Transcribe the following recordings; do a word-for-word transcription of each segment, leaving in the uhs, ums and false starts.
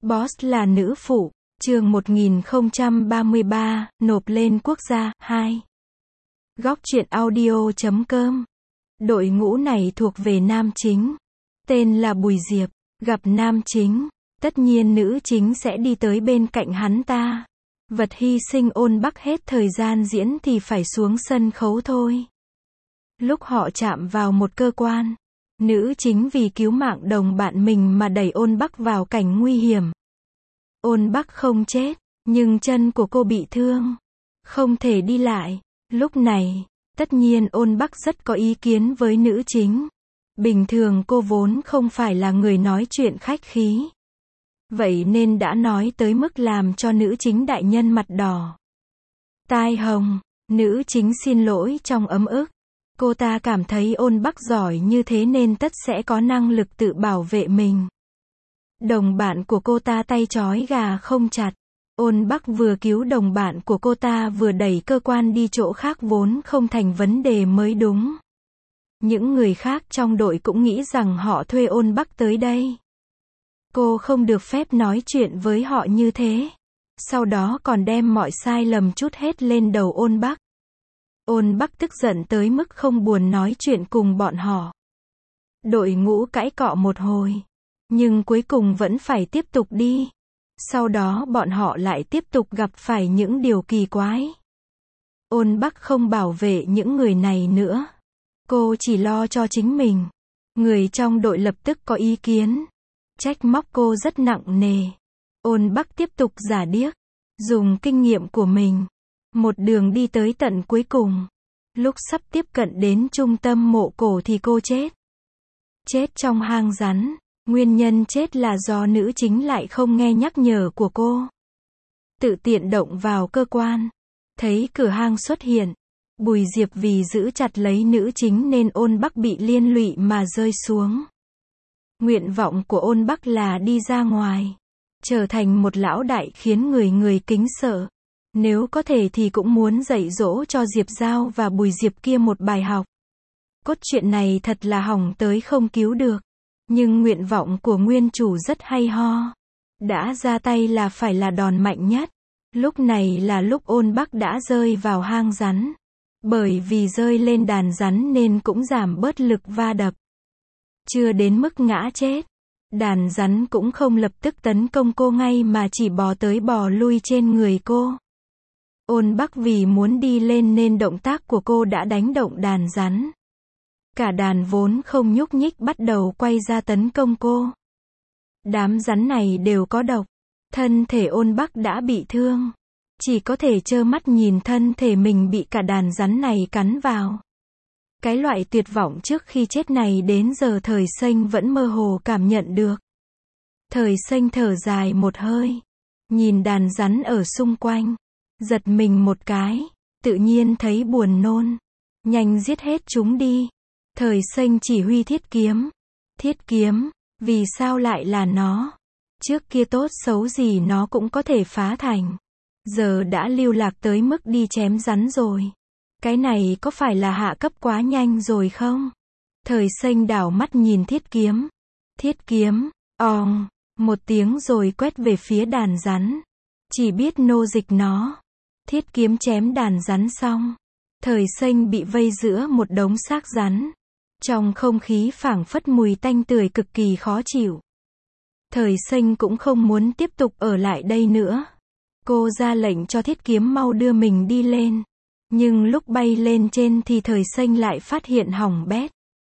Boss là nữ phụ, chương một nghìn không trăm ba mươi ba, nộp lên quốc gia, hai. Góc truyện audio chấm com. Đội ngũ này thuộc về nam chính. Tên là Bùi Diệp. Gặp nam chính, tất nhiên nữ chính sẽ đi tới bên cạnh hắn ta. Vật hy sinh Ôn Bắc hết thời gian diễn thì phải xuống sân khấu thôi. Lúc họ chạm vào một cơ quan, nữ chính vì cứu mạng đồng bạn mình mà đẩy Ôn Bắc vào cảnh nguy hiểm. Ôn Bắc không chết, nhưng chân của cô bị thương, không thể đi lại. Lúc này, tất nhiên Ôn Bắc rất có ý kiến với nữ chính. Bình thường cô vốn không phải là người nói chuyện khách khí. Vậy nên đã nói tới mức làm cho nữ chính đại nhân mặt đỏ tai hồng. Nữ chính xin lỗi trong ấm ức. Cô ta cảm thấy Ôn Bắc giỏi như thế nên tất sẽ có năng lực tự bảo vệ mình. Đồng bạn của cô ta tay trói gà không chặt. Ôn Bắc vừa cứu đồng bạn của cô ta vừa đẩy cơ quan đi chỗ khác vốn không thành vấn đề mới đúng. Những người khác trong đội cũng nghĩ rằng họ thuê Ôn Bắc tới đây. Cô không được phép nói chuyện với họ như thế. Sau đó còn đem mọi sai lầm trút hết lên đầu Ôn Bắc. Ôn Bắc tức giận tới mức không buồn nói chuyện cùng bọn họ. Đội ngũ cãi cọ một hồi, nhưng cuối cùng vẫn phải tiếp tục đi. Sau đó bọn họ lại tiếp tục gặp phải những điều kỳ quái. Ôn Bắc không bảo vệ những người này nữa. Cô chỉ lo cho chính mình. Người trong đội lập tức có ý kiến, trách móc cô rất nặng nề. Ôn Bắc tiếp tục giả điếc, dùng kinh nghiệm của mình, một đường đi tới tận cuối cùng. Lúc sắp tiếp cận đến trung tâm mộ cổ thì cô chết. Chết trong hang rắn. Nguyên nhân chết là do nữ chính lại không nghe nhắc nhở của cô. Tự tiện động vào cơ quan. Thấy cửa hang xuất hiện. Bùi Diệp vì giữ chặt lấy nữ chính nên Ôn Bắc bị liên lụy mà rơi xuống. Nguyện vọng của Ôn Bắc là đi ra ngoài, trở thành một lão đại khiến người người kính sợ. Nếu có thể thì cũng muốn dạy dỗ cho Diệp Giao và Bùi Diệp kia một bài học. Cốt truyện này thật là hỏng tới không cứu được. Nhưng nguyện vọng của nguyên chủ rất hay ho. Đã ra tay là phải là đòn mạnh nhất. Lúc này là lúc Ôn Bắc đã rơi vào hang rắn. Bởi vì rơi lên đàn rắn nên cũng giảm bớt lực va đập. Chưa đến mức ngã chết. Đàn rắn cũng không lập tức tấn công cô ngay mà chỉ bò tới bò lui trên người cô. Ôn Bắc vì muốn đi lên nên động tác của cô đã đánh động đàn rắn. Cả đàn vốn không nhúc nhích bắt đầu quay ra tấn công cô. Đám rắn này đều có độc. Thân thể Ôn Bắc đã bị thương. Chỉ có thể trơ mắt nhìn thân thể mình bị cả đàn rắn này cắn vào. Cái loại tuyệt vọng trước khi chết này đến giờ Thời Xanh vẫn mơ hồ cảm nhận được. Thời Xanh thở dài một hơi. Nhìn đàn rắn ở xung quanh. Giật mình một cái. Tự nhiên thấy buồn nôn. Nhanh giết hết chúng đi. Thời Xanh chỉ huy Thiết Kiếm. Thiết Kiếm, vì sao lại là nó? Trước kia tốt xấu gì nó cũng có thể phá thành. Giờ đã lưu lạc tới mức đi chém rắn rồi. Cái này có phải là hạ cấp quá nhanh rồi không? Thời Xanh đảo mắt nhìn Thiết Kiếm. Thiết Kiếm, ong, một tiếng rồi quét về phía đàn rắn. Chỉ biết nô dịch nó. Thiết Kiếm chém đàn rắn xong. Thời Xanh bị vây giữa một đống xác rắn. Trong không khí phảng phất mùi tanh tưởi cực kỳ khó chịu. Thời Xanh cũng không muốn tiếp tục ở lại đây nữa. Cô ra lệnh cho Thiết Kiếm mau đưa mình đi lên. Nhưng lúc bay lên trên thì Thời Xanh lại phát hiện hỏng bét.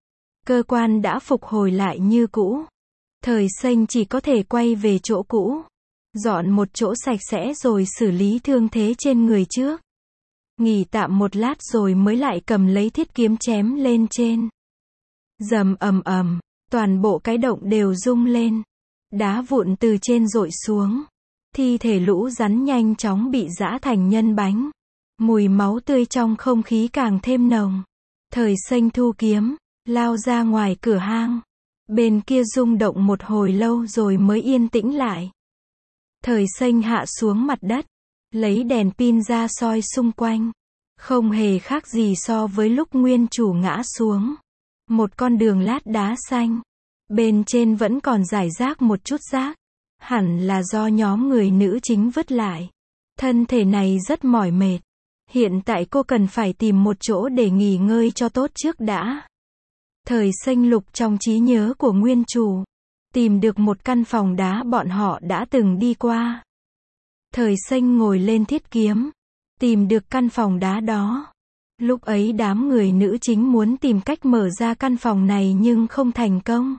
Cơ quan đã phục hồi lại như cũ. Thời Xanh chỉ có thể quay về chỗ cũ. Dọn một chỗ sạch sẽ rồi xử lý thương thế trên người trước. Nghỉ tạm một lát rồi mới lại cầm lấy Thiết Kiếm chém lên trên. Rầm ầm ầm, toàn bộ cái động đều rung lên. Đá vụn từ trên dội xuống. Thi thể lũ rắn nhanh chóng bị giã thành nhân bánh. Mùi máu tươi trong không khí càng thêm nồng. Thời Xanh thu kiếm, lao ra ngoài cửa hang. Bên kia rung động một hồi lâu rồi mới yên tĩnh lại. Thời Xanh hạ xuống mặt đất, lấy đèn pin ra soi xung quanh. Không hề khác gì so với lúc nguyên chủ ngã xuống. Một con đường lát đá xanh. Bên trên vẫn còn rải rác một chút rác. Hẳn là do nhóm người nữ chính vứt lại. Thân thể này rất mỏi mệt. Hiện tại cô cần phải tìm một chỗ để nghỉ ngơi cho tốt trước đã. Thời xanh lục trong trí nhớ của nguyên chủ. Tìm được một căn phòng đá bọn họ đã từng đi qua. Thời xanh ngồi lên thiết kiếm. Tìm được căn phòng đá đó. Lúc ấy đám người nữ chính muốn tìm cách mở ra căn phòng này nhưng không thành công.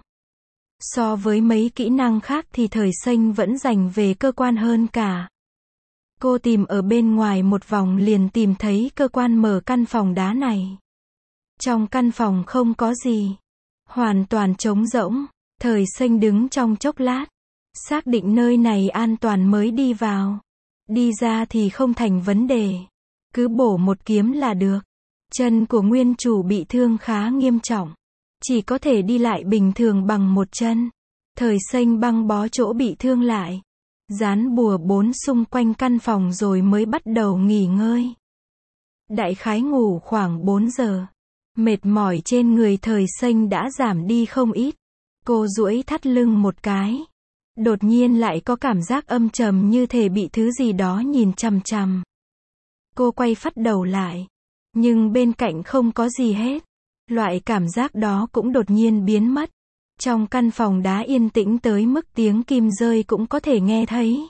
So với mấy kỹ năng khác thì thời xanh vẫn dành về cơ quan hơn cả. Cô tìm ở bên ngoài một vòng liền tìm thấy cơ quan mở căn phòng đá này. Trong căn phòng không có gì. Hoàn toàn trống rỗng. Thời xanh đứng trong chốc lát. Xác định nơi này an toàn mới đi vào. Đi ra thì không thành vấn đề. Cứ bổ một kiếm là được. Chân của nguyên chủ bị thương khá nghiêm trọng. Chỉ có thể đi lại bình thường bằng một chân. Thời xanh băng bó chỗ bị thương lại. Dán bùa bốn xung quanh căn phòng rồi mới bắt đầu nghỉ ngơi. Đại khái ngủ khoảng bốn giờ. Mệt mỏi trên người thời xanh đã giảm đi không ít. Cô duỗi thắt lưng một cái. Đột nhiên lại có cảm giác âm trầm như thể bị thứ gì đó nhìn chằm chằm. Cô quay phắt đầu lại. Nhưng bên cạnh không có gì hết. Loại cảm giác đó cũng đột nhiên biến mất. Trong căn phòng đá yên tĩnh tới mức tiếng kim rơi cũng có thể nghe thấy.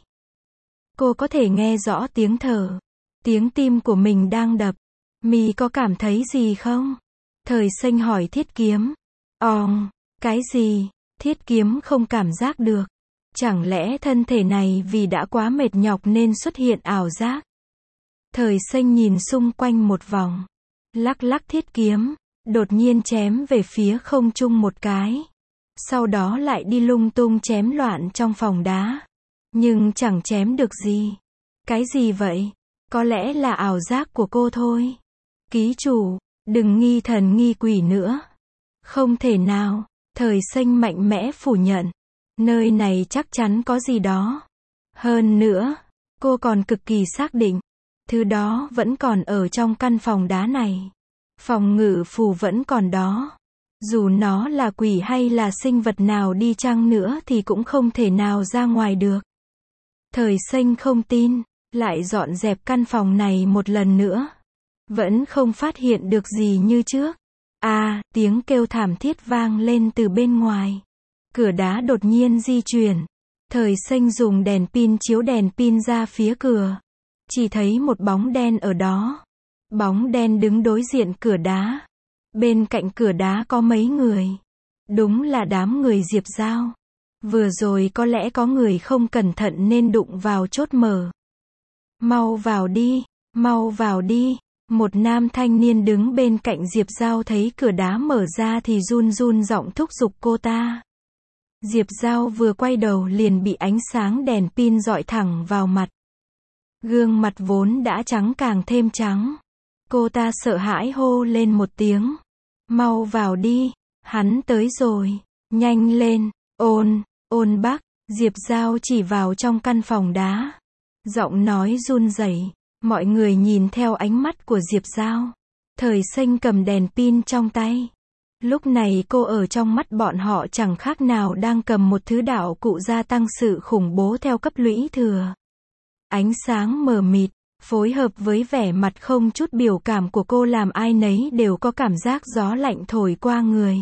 Cô có thể nghe rõ tiếng thở. Tiếng tim của mình đang đập. Mi có cảm thấy gì không? Thời xanh hỏi thiết kiếm. Òng, cái gì? Thiết kiếm không cảm giác được. Chẳng lẽ thân thể này vì đã quá mệt nhọc nên xuất hiện ảo giác? Thời xanh nhìn xung quanh một vòng. Lắc lắc thiết kiếm. Đột nhiên chém về phía không trung một cái. Sau đó lại đi lung tung chém loạn trong phòng đá. Nhưng chẳng chém được gì. Cái gì vậy? Có lẽ là ảo giác của cô thôi. Ký chủ, đừng nghi thần nghi quỷ nữa. Không thể nào. Thời xanh mạnh mẽ phủ nhận. Nơi này chắc chắn có gì đó. Hơn nữa, cô còn cực kỳ xác định. Thứ đó vẫn còn ở trong căn phòng đá này. Phòng ngự phù vẫn còn đó. Dù nó là quỷ hay là sinh vật nào đi chăng nữa thì cũng không thể nào ra ngoài được. Thời xanh không tin, lại dọn dẹp căn phòng này một lần nữa. Vẫn không phát hiện được gì như trước. À, tiếng kêu thảm thiết vang lên từ bên ngoài. Cửa đá đột nhiên di chuyển. Thời xanh dùng đèn pin chiếu đèn pin ra phía cửa. Chỉ thấy một bóng đen ở đó. Bóng đen đứng đối diện cửa đá. Bên cạnh cửa đá có mấy người. Đúng là đám người Diệp Giao. Vừa rồi có lẽ có người không cẩn thận nên đụng vào chốt mở. Mau vào đi, mau vào đi. Một nam thanh niên đứng bên cạnh Diệp Giao thấy cửa đá mở ra thì run run giọng thúc giục cô ta. Diệp Giao vừa quay đầu liền bị ánh sáng đèn pin rọi thẳng vào mặt. Gương mặt vốn đã trắng càng thêm trắng. Cô ta sợ hãi hô lên một tiếng. Mau vào đi, hắn tới rồi, nhanh lên, ôn, ôn bác. Diệp Giao chỉ vào trong căn phòng đá. Giọng nói run rẩy. Mọi người nhìn theo ánh mắt của Diệp Giao. Thời xanh cầm đèn pin trong tay. Lúc này cô ở trong mắt bọn họ chẳng khác nào đang cầm một thứ đạo cụ gia tăng sự khủng bố theo cấp lũy thừa. Ánh sáng mờ mịt, phối hợp với vẻ mặt không chút biểu cảm của cô làm ai nấy đều có cảm giác gió lạnh thổi qua người.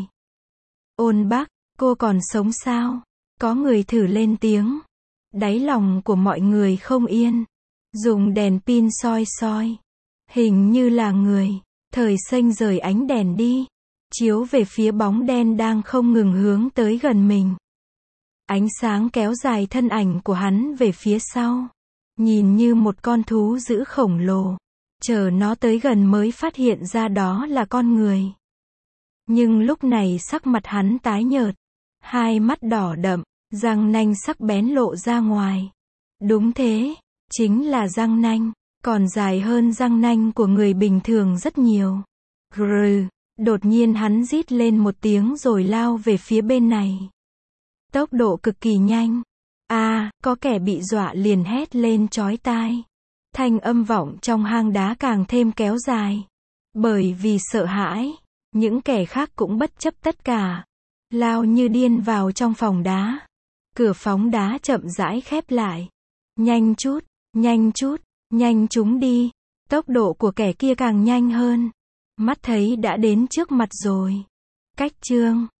Ôn bác, cô còn sống sao? Có người thử lên tiếng. Đáy lòng của mọi người không yên. Dùng đèn pin soi soi. Hình như là người. Thời xanh rời ánh đèn đi. Chiếu về phía bóng đen đang không ngừng hướng tới gần mình. Ánh sáng kéo dài thân ảnh của hắn về phía sau. Nhìn như một con thú dữ khổng lồ. Chờ nó tới gần mới phát hiện ra đó là con người. Nhưng lúc này sắc mặt hắn tái nhợt. Hai mắt đỏ đậm, răng nanh sắc bén lộ ra ngoài. Đúng thế, chính là răng nanh, còn dài hơn răng nanh của người bình thường rất nhiều. Grrr, đột nhiên hắn rít lên một tiếng rồi lao về phía bên này. Tốc độ cực kỳ nhanh. À, có kẻ bị dọa liền hét lên chói tai. Thanh âm vọng trong hang đá càng thêm kéo dài. Bởi vì sợ hãi, những kẻ khác cũng bất chấp tất cả. Lao như điên vào trong phòng đá. Cửa phóng đá chậm rãi khép lại. Nhanh chút, nhanh chút, nhanh chúng đi. Tốc độ của kẻ kia càng nhanh hơn. Mắt thấy đã đến trước mặt rồi. Cách chương